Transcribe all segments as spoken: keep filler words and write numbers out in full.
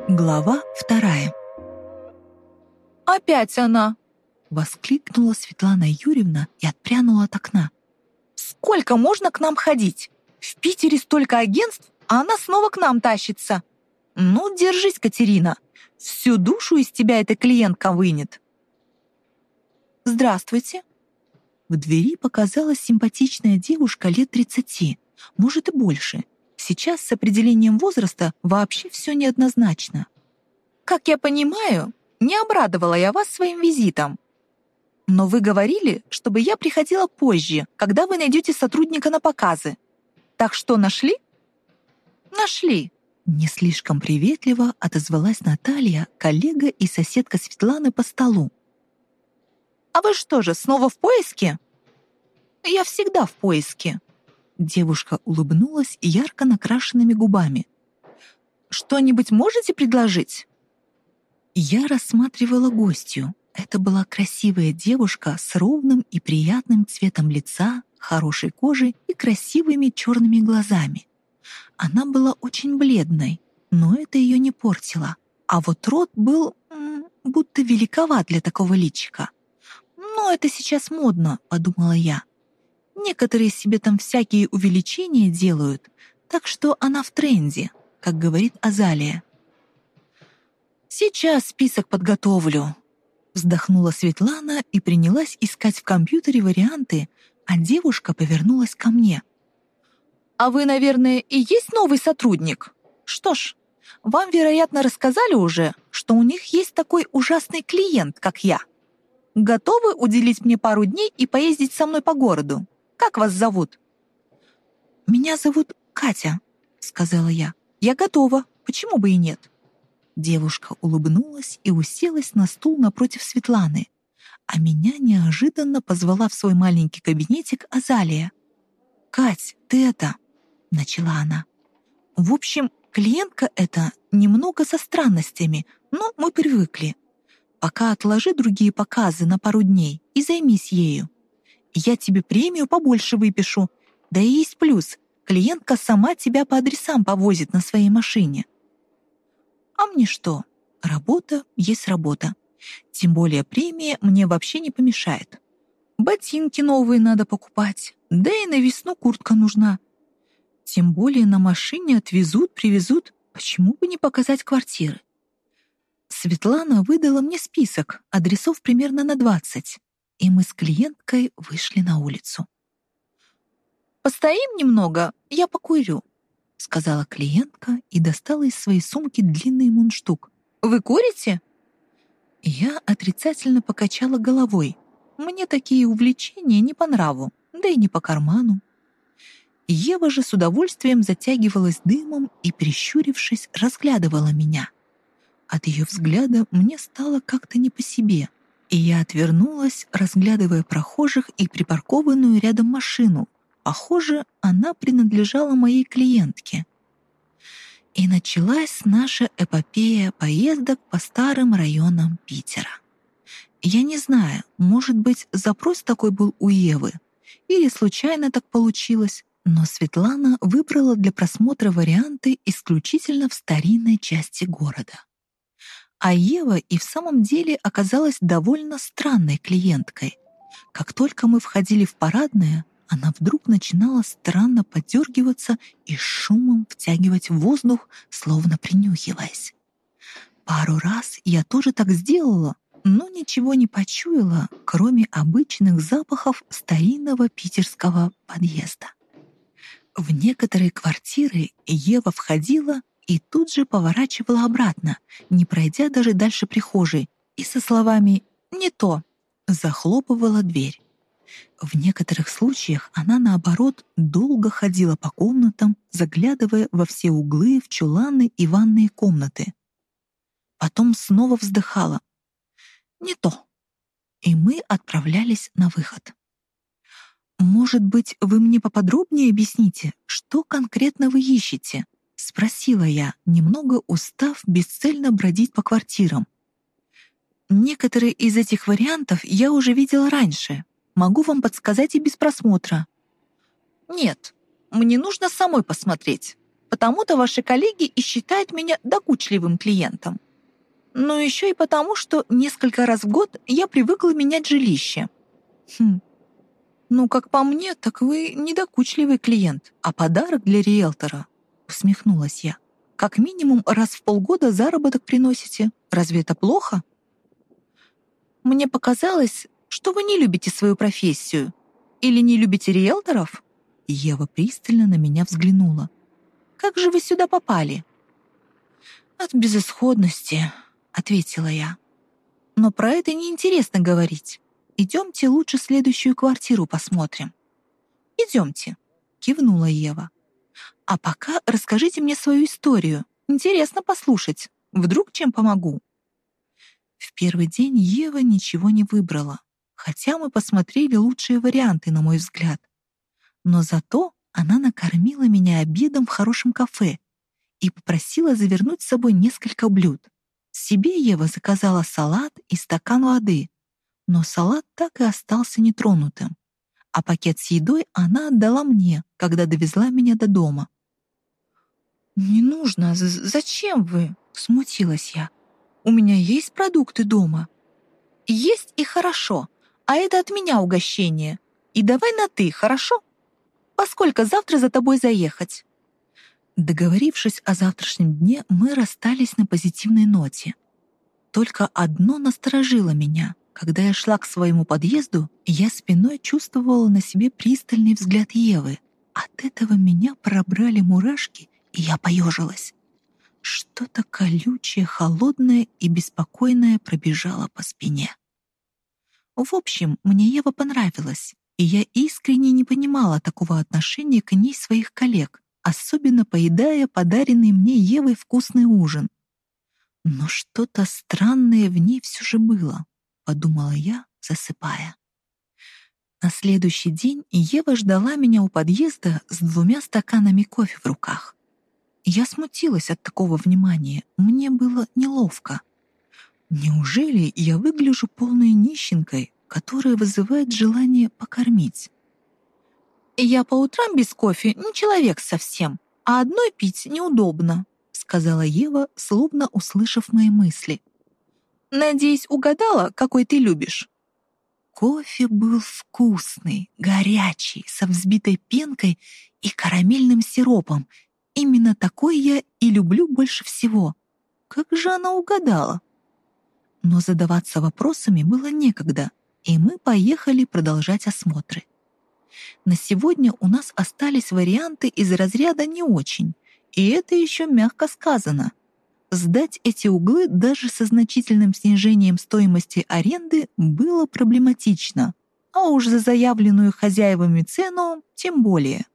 Глава вторая. «Опять она!» — воскликнула Светлана Юрьевна и отпрянула от окна. «Сколько можно к нам ходить? В Питере столько агентств, а она снова к нам тащится. Ну, держись, Катерина, всю душу из тебя эта клиентка вынет». «Здравствуйте». В двери показалась симпатичная девушка лет тридцати, может и больше. Сейчас с определением возраста вообще все неоднозначно. «Как я понимаю, не обрадовала я вас своим визитом. Но вы говорили, чтобы я приходила позже, когда вы найдете сотрудника на показы. Так что, нашли?» «Нашли». Не слишком приветливо отозвалась Наталья, коллега и соседка Светланы по столу. «А вы что же, снова в поиске?» «Я всегда в поиске». Девушка улыбнулась ярко накрашенными губами. «Что-нибудь можете предложить?» Я рассматривала гостью. Это была красивая девушка с ровным и приятным цветом лица, хорошей кожей и красивыми черными глазами. Она была очень бледной, но это ее не портило. А вот рот был м, будто великоват для такого личика. «Но это сейчас модно», — подумала я. Некоторые себе там всякие увеличения делают, так что она в тренде, как говорит Азалия. «Сейчас список подготовлю», — вздохнула Светлана и принялась искать в компьютере варианты, а девушка повернулась ко мне. «А вы, наверное, и есть новый сотрудник? Что ж, вам, вероятно, рассказали уже, что у них есть такой ужасный клиент, как я. Готовы уделить мне пару дней и поездить со мной по городу? Как вас зовут?» «Меня зовут Катя», — сказала я. «Я готова, почему бы и нет?» Девушка улыбнулась и уселась на стул напротив Светланы, а меня неожиданно позвала в свой маленький кабинетик Азалия. «Кать, ты это...» — начала она. «В общем, клиентка эта немного со странностями, но мы привыкли. Пока отложи другие показы на пару дней и займись ею. Я тебе премию побольше выпишу. Да и есть плюс. Клиентка сама тебя по адресам повозит на своей машине». А мне что? Работа есть работа. Тем более премия мне вообще не помешает. Ботинки новые надо покупать, да и на весну куртка нужна. Тем более на машине отвезут, привезут. Почему бы не показать квартиры? Светлана выдала мне список адресов примерно на двадцать, и мы с клиенткой вышли на улицу. «Постоим немного, я покурю», — сказала клиентка и достала из своей сумки длинный мундштук. «Вы курите?» Я отрицательно покачала головой. Мне такие увлечения не по нраву, да и не по карману. Ева же с удовольствием затягивалась дымом и, прищурившись, разглядывала меня. От ее взгляда мне стало как-то не по себе, и я отвернулась, разглядывая прохожих и припаркованную рядом машину. Похоже, она принадлежала моей клиентке. И началась наша эпопея поездок по старым районам Питера. Я не знаю, может быть, запрос такой был у Евы, или случайно так получилось, но Светлана выбрала для просмотра варианты исключительно в старинной части города. А Ева и в самом деле оказалась довольно странной клиенткой. Как только мы входили в парадное, она вдруг начинала странно подергиваться и шумом втягивать воздух, словно принюхиваясь. Пару раз я тоже так сделала, но ничего не почуяла, кроме обычных запахов старинного питерского подъезда. В некоторые квартиры Ева входила и тут же поворачивала обратно, не пройдя даже дальше прихожей, и со словами «не то» захлопывала дверь. В некоторых случаях она, наоборот, долго ходила по комнатам, заглядывая во все углы, в чуланы и ванные комнаты. Потом снова вздыхала. «Не то». И мы отправлялись на выход. «Может быть, вы мне поподробнее объясните, что конкретно вы ищете?» — спросила я, немного устав бесцельно бродить по квартирам. «Некоторые из этих вариантов я уже видела раньше. Могу вам подсказать и без просмотра». «Нет, мне нужно самой посмотреть, Потому-то ваши коллеги и считают меня докучливым клиентом. Но еще и потому, что несколько раз в год я привыкла менять жилище. Хм. Ну, как по мне, так вы не докучливый клиент, а подарок для риэлтора, усмехнулась я. Как минимум раз в полгода заработок приносите. Разве это плохо? Мне показалось, что вы не любите свою профессию. Или не любите риэлторов? Ева пристально на меня взглянула. Как же вы сюда попали? От безысходности, ответила я. Но про это неинтересно говорить. Идемте лучше следующую квартиру посмотрим. Идемте, кивнула Ева. А пока расскажите мне свою историю. Интересно послушать. Вдруг чем помогу? В первый день Ева ничего не выбрала, хотя мы посмотрели лучшие варианты, на мой взгляд. Но зато она накормила меня обедом в хорошем кафе и попросила завернуть с собой несколько блюд. Себе Ева заказала салат и стакан воды, но салат так и остался нетронутым, а пакет с едой она отдала мне, когда довезла меня до дома. «Не нужно, зачем вы?» — смутилась я. «У меня есть продукты дома». «Есть и хорошо, а это от меня угощение. И давай на «ты», хорошо? Поскольку завтра за тобой заехать?» Договорившись о завтрашнем дне, мы расстались на позитивной ноте. Только одно насторожило меня. Когда я шла к своему подъезду, я спиной чувствовала на себе пристальный взгляд Евы. От этого меня пробрали мурашки, и я поежилась. Что-то колючее, холодное и беспокойное пробежало по спине. В общем, мне Ева понравилась, и я искренне не понимала такого отношения к ней своих коллег, особенно поедая подаренный мне Евой вкусный ужин. Но что-то странное в ней все же было, подумала я, засыпая. На следующий день Ева ждала меня у подъезда с двумя стаканами кофе в руках. Я смутилась от такого внимания, мне было неловко. Неужели я выгляжу полной нищенкой, которая вызывает желание покормить? «Я по утрам без кофе не человек совсем, а одной пить неудобно», сказала Ева, словно услышав мои мысли. «Надеюсь, угадала, какой ты любишь?» Кофе был вкусный, горячий, со взбитой пенкой и карамельным сиропом. Именно такой я и люблю больше всего. Как же она угадала? Но задаваться вопросами было некогда, и мы поехали продолжать осмотры. На сегодня у нас остались варианты из разряда «не очень», и это еще мягко сказано. Сдать эти углы даже со значительным снижением стоимости аренды было проблематично, а уж за заявленную хозяевами цену тем более.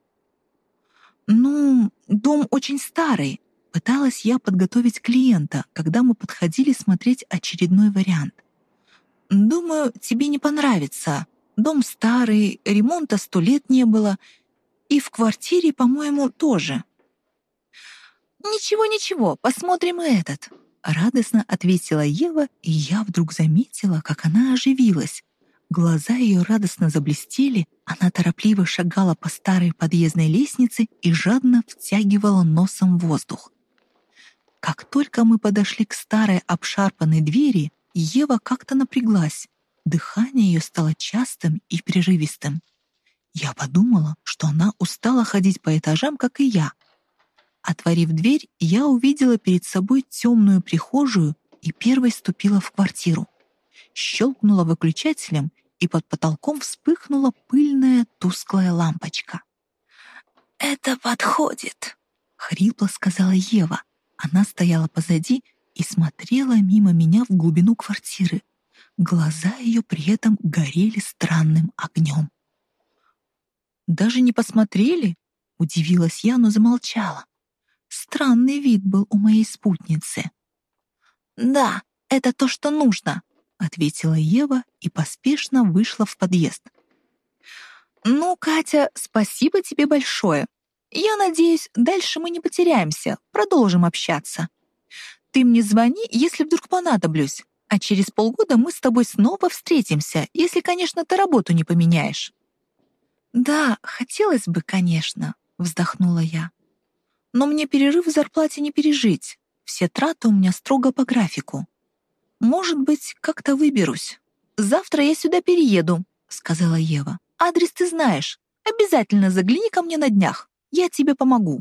«Ну, дом очень старый», — пыталась я подготовить клиента, когда мы подходили смотреть очередной вариант. «Думаю, тебе не понравится. Дом старый, ремонта сто лет не было, и в квартире, по-моему, тоже». «Ничего-ничего, посмотрим и этот», — радостно ответила Ева, и я вдруг заметила, как она оживилась. Глаза ее радостно заблестели, она торопливо шагала по старой подъездной лестнице и жадно втягивала носом воздух. Как только мы подошли к старой обшарпанной двери, Ева как-то напряглась. Дыхание ее стало частым и прерывистым. Я подумала, что она устала ходить по этажам, как и я. Отворив дверь, я увидела перед собой темную прихожую и первой ступила в квартиру. Щелкнула выключателем, и под потолком вспыхнула пыльная тусклая лампочка. «Это подходит», — хрипло сказала Ева. Она стояла позади и смотрела мимо меня в глубину квартиры. Глаза ее при этом горели странным огнем. «Даже не посмотрели?» — удивилась я, но замолчала. Странный вид был у моей спутницы. «Да, это то, что нужно», — ответила Ева и поспешно вышла в подъезд. «Ну, Катя, спасибо тебе большое. Я надеюсь, дальше мы не потеряемся, продолжим общаться. Ты мне звони, если вдруг понадоблюсь, а через полгода мы с тобой снова встретимся, если, конечно, ты работу не поменяешь». «Да, хотелось бы, конечно», — вздохнула я. Но мне перерыв в зарплате не пережить. Все траты у меня строго по графику. Может быть, как-то выберусь. Завтра я сюда перееду, сказала Ева. Адрес ты знаешь. Обязательно загляни ко мне на днях. Я тебе помогу.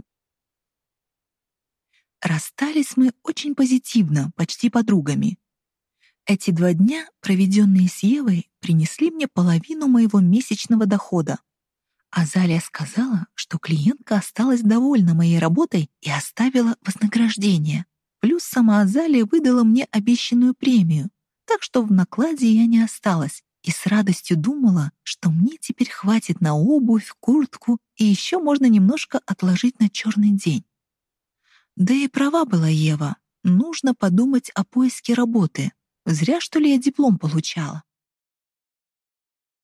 Расстались мы очень позитивно, почти подругами. Эти два дня, проведенные с Евой, принесли мне половину моего месячного дохода. Азалия сказала, что клиентка осталась довольна моей работой и оставила вознаграждение. Плюс сама Азалия выдала мне обещанную премию, так что в накладе я не осталась и с радостью думала, что мне теперь хватит на обувь, куртку и еще можно немножко отложить на черный день. Да и права была Ева. Нужно подумать о поиске работы. Зря, что ли, я диплом получала.